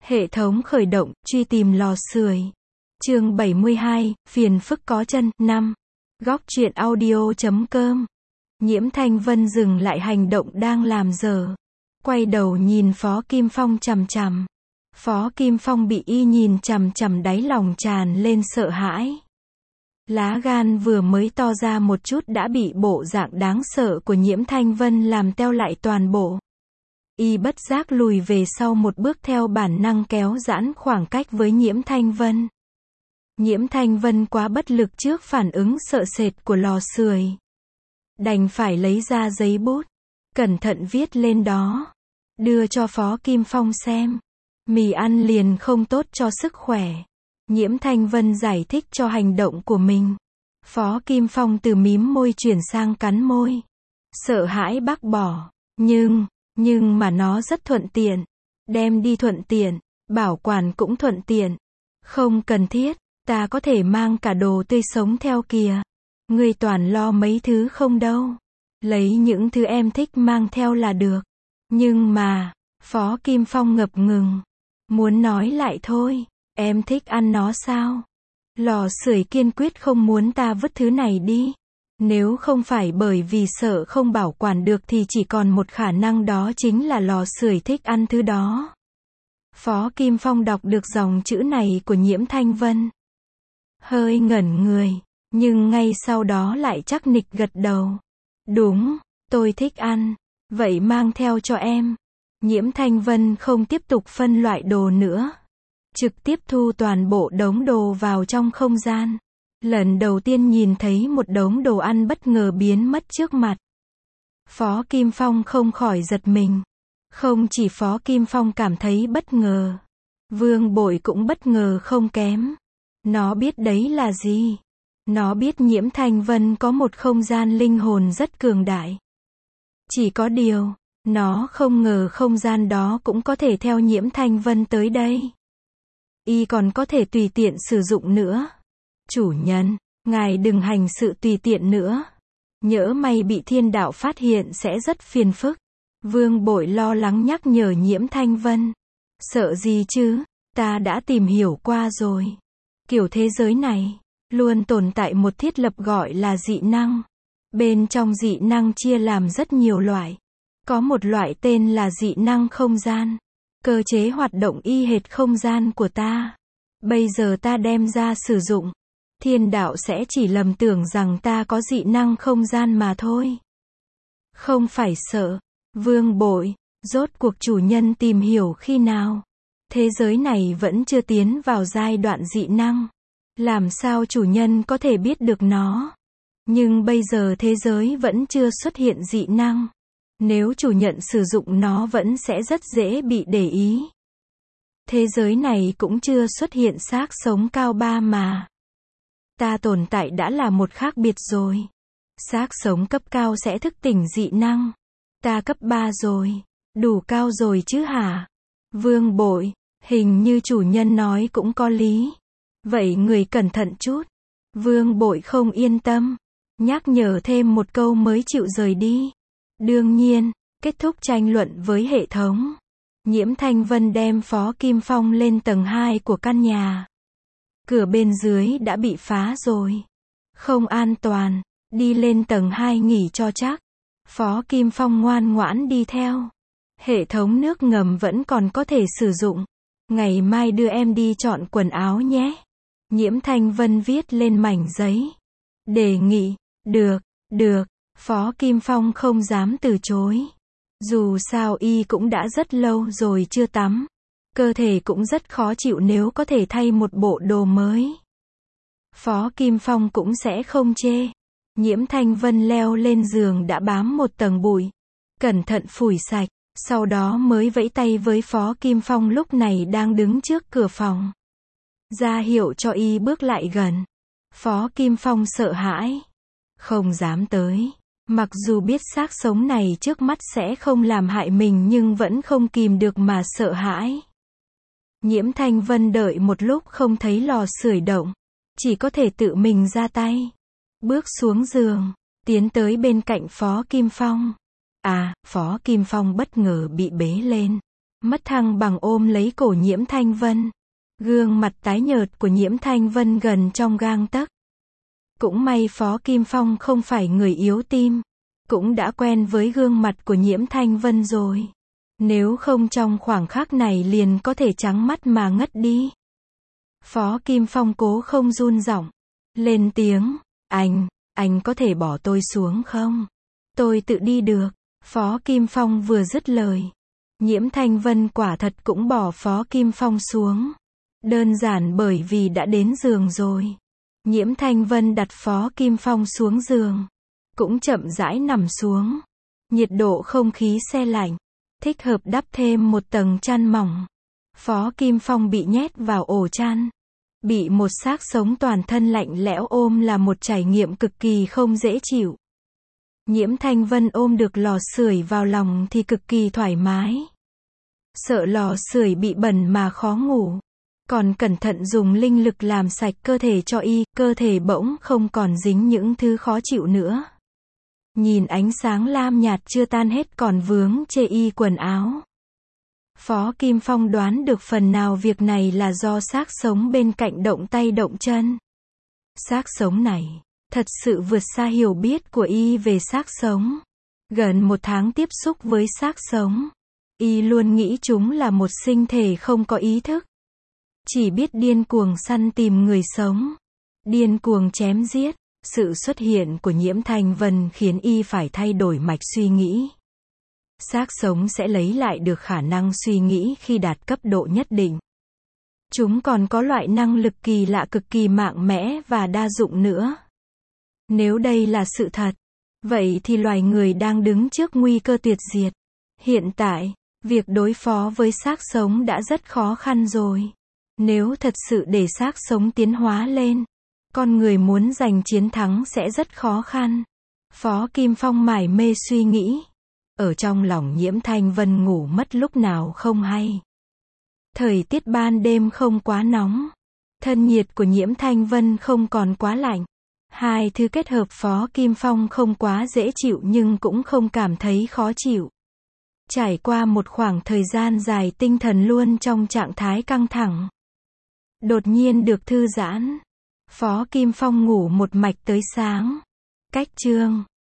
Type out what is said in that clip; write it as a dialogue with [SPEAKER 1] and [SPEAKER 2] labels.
[SPEAKER 1] Hệ thống khởi động, truy tìm lò sưởi. Chương 72, phiền phức có chân, 5. Góc truyện audio.com. Nhiễm Thanh Vân dừng lại hành động đang làm dở. Quay đầu nhìn Phó Kim Phong chằm chằm. Phó Kim Phong bị y nhìn chằm chằm, đáy lòng tràn lên sợ hãi. Lá gan vừa mới to ra một chút đã bị bộ dạng đáng sợ của Nhiễm Thanh Vân làm teo lại toàn bộ. Y bất giác lùi về sau một bước, theo bản năng kéo giãn khoảng cách với Nhiễm Thanh Vân. Nhiễm Thanh Vân quá bất lực trước phản ứng sợ sệt của lò sưởi. Đành phải lấy ra giấy bút, cẩn thận viết lên đó. Đưa cho Phó Kim Phong xem. Mì ăn liền không tốt cho sức khỏe. Nhiễm Thanh Vân giải thích cho hành động của mình. Phó Kim Phong từ mím môi chuyển sang cắn môi. Sợ hãi bác bỏ. Nhưng mà nó rất thuận tiện. Đem đi thuận tiện. Bảo quản cũng thuận tiện. Không cần thiết. Ta có thể mang cả đồ tươi sống theo kìa. Ngươi toàn lo mấy thứ không đâu. Lấy những thứ em thích mang theo là được. Nhưng mà, Phó Kim Phong ngập ngừng. Muốn nói lại thôi. Em thích ăn nó sao? Lò sưởi kiên quyết không muốn ta vứt thứ này đi. Nếu không phải bởi vì sợ không bảo quản được thì chỉ còn một khả năng, đó chính là lò sưởi thích ăn thứ đó. Phó Kim Phong đọc được dòng chữ này của Nhiễm Thanh Vân. Hơi ngẩn người, nhưng ngay sau đó lại chắc nịch gật đầu. Đúng, tôi thích ăn. Vậy mang theo cho em. Nhiễm Thanh Vân không tiếp tục phân loại đồ nữa. Trực tiếp thu toàn bộ đống đồ vào trong không gian. Lần đầu tiên nhìn thấy một đống đồ ăn bất ngờ biến mất trước mặt. Phó Kim Phong không khỏi giật mình. Không chỉ Phó Kim Phong cảm thấy bất ngờ. Vương Bội cũng bất ngờ không kém. Nó biết đấy là gì? Nó biết Nhiễm Thanh Vân có một không gian linh hồn rất cường đại. Chỉ có điều, nó không ngờ không gian đó cũng có thể theo Nhiễm Thanh Vân tới đây. Y còn có thể tùy tiện sử dụng nữa. Chủ nhân, ngài đừng hành sự tùy tiện nữa. Nhỡ may bị thiên đạo phát hiện sẽ rất phiền phức. Vương Bội lo lắng nhắc nhở Nhiễm Thanh Vân. Sợ gì chứ, ta đã tìm hiểu qua rồi. Kiểu thế giới này, luôn tồn tại một thiết lập gọi là dị năng. Bên trong dị năng chia làm rất nhiều loại. Có một loại tên là dị năng không gian. Cơ chế hoạt động y hệt không gian của ta. Bây giờ ta đem ra sử dụng. Thiên đạo sẽ chỉ lầm tưởng rằng ta có dị năng không gian mà thôi. Không phải sợ. Vương Bội, rốt cuộc chủ nhân tìm hiểu khi nào? Thế giới này vẫn chưa tiến vào giai đoạn dị năng. Làm sao chủ nhân có thể biết được nó? Nhưng bây giờ thế giới vẫn chưa xuất hiện dị năng. Nếu chủ nhận sử dụng nó vẫn sẽ rất dễ bị để ý. Thế giới này cũng chưa xuất hiện xác sống cao 3 mà. Ta tồn tại đã là một khác biệt rồi. Xác sống cấp cao sẽ thức tỉnh dị năng. Ta cấp 3 rồi. Đủ cao rồi chứ hả? Vương Bội, hình như chủ nhân nói cũng có lý. Vậy người cẩn thận chút. Vương Bội không yên tâm. Nhắc nhở thêm một câu mới chịu rời đi. Đương nhiên, kết thúc tranh luận với hệ thống. Nhiễm Thanh Vân đem Phó Kim Phong lên tầng 2 của căn nhà. Cửa bên dưới đã bị phá rồi. Không an toàn. Đi lên tầng 2 nghỉ cho chắc. Phó Kim Phong ngoan ngoãn đi theo. Hệ thống nước ngầm vẫn còn có thể sử dụng. Ngày mai đưa em đi chọn quần áo nhé. Nhiễm Thanh Vân viết lên mảnh giấy. Đề nghị. Được. Phó Kim Phong không dám từ chối. Dù sao y cũng đã rất lâu rồi chưa tắm. Cơ thể cũng rất khó chịu, nếu có thể thay một bộ đồ mới. Phó Kim Phong cũng sẽ không chê. Nhiễm Thanh Vân leo lên giường đã bám một tầng bụi. Cẩn thận phủi sạch. Sau đó mới vẫy tay với Phó Kim Phong lúc này đang đứng trước cửa phòng. Ra hiệu cho y bước lại gần. Phó Kim Phong sợ hãi. Không dám tới. Mặc dù biết xác sống này trước mắt sẽ không làm hại mình nhưng vẫn không kìm được mà sợ hãi. Nhiễm Thanh Vân đợi một lúc không thấy lò sưởi động. Chỉ có thể tự mình ra tay. Bước xuống giường. Tiến tới bên cạnh Phó Kim Phong. Phó Kim Phong bất ngờ bị bế lên. mất thăng bằng ôm lấy cổ Nhiễm Thanh Vân. Gương mặt tái nhợt của Nhiễm Thanh Vân gần trong gang tấc. Cũng may Phó Kim Phong không phải người yếu tim. Cũng đã quen với gương mặt của Nhiễm Thanh Vân rồi. Nếu không trong khoảng khắc này liền có thể trắng mắt mà ngất đi. Phó Kim Phong cố không run giọng. Lên tiếng, anh có thể bỏ tôi xuống không? Tôi tự đi được. Phó Kim Phong vừa dứt lời. Nhiễm Thanh Vân quả thật cũng bỏ Phó Kim Phong xuống. Đơn giản bởi vì đã đến giường rồi. Nhiễm Thanh Vân đặt Phó Kim Phong xuống giường. Cũng chậm rãi nằm xuống. Nhiệt độ không khí se lạnh. Thích hợp đắp thêm một tầng chăn mỏng. Phó Kim Phong bị nhét vào ổ chăn. Bị một xác sống toàn thân lạnh lẽo ôm là một trải nghiệm cực kỳ không dễ chịu. Nhiễm Thanh Vân ôm được lò sưởi vào lòng thì cực kỳ thoải mái. Sợ lò sưởi bị bẩn mà khó ngủ. Còn cẩn thận dùng linh lực làm sạch cơ thể cho y, cơ thể bỗng không còn dính những thứ khó chịu nữa. Nhìn ánh sáng lam nhạt chưa tan hết còn vướng chê y quần áo. Phó Kim Phong đoán được phần nào việc này là do xác sống bên cạnh động tay động chân. Xác sống này, thật sự vượt xa hiểu biết của y về xác sống. Gần 1 tháng tiếp xúc với xác sống. Y luôn nghĩ chúng là một sinh thể không có ý thức. Chỉ biết điên cuồng săn tìm người sống. Điên cuồng chém giết. Sự xuất hiện của Nhiễm Thanh Vân khiến y phải thay đổi mạch suy nghĩ. Xác sống sẽ lấy lại được khả năng suy nghĩ khi đạt cấp độ nhất định. Chúng còn có loại năng lực kỳ lạ cực kỳ mạnh mẽ và đa dụng nữa. Nếu đây là sự thật, vậy thì loài người đang đứng trước nguy cơ tuyệt diệt. Hiện tại, việc đối phó với xác sống đã rất khó khăn rồi. Nếu thật sự để xác sống tiến hóa lên, con người muốn giành chiến thắng sẽ rất khó khăn. Phó Kim Phong mải mê suy nghĩ. Ở trong lòng Nhiễm Thanh Vân ngủ mất lúc nào không hay. Thời tiết ban đêm không quá nóng. Thân nhiệt của Nhiễm Thanh Vân không còn quá lạnh. Hai thứ kết hợp Phó Kim Phong không quá dễ chịu nhưng cũng không cảm thấy khó chịu. Trải qua một khoảng thời gian dài tinh thần luôn trong trạng thái căng thẳng. Đột nhiên được thư giãn. Phó Kim Phong ngủ một mạch tới sáng. Cách chương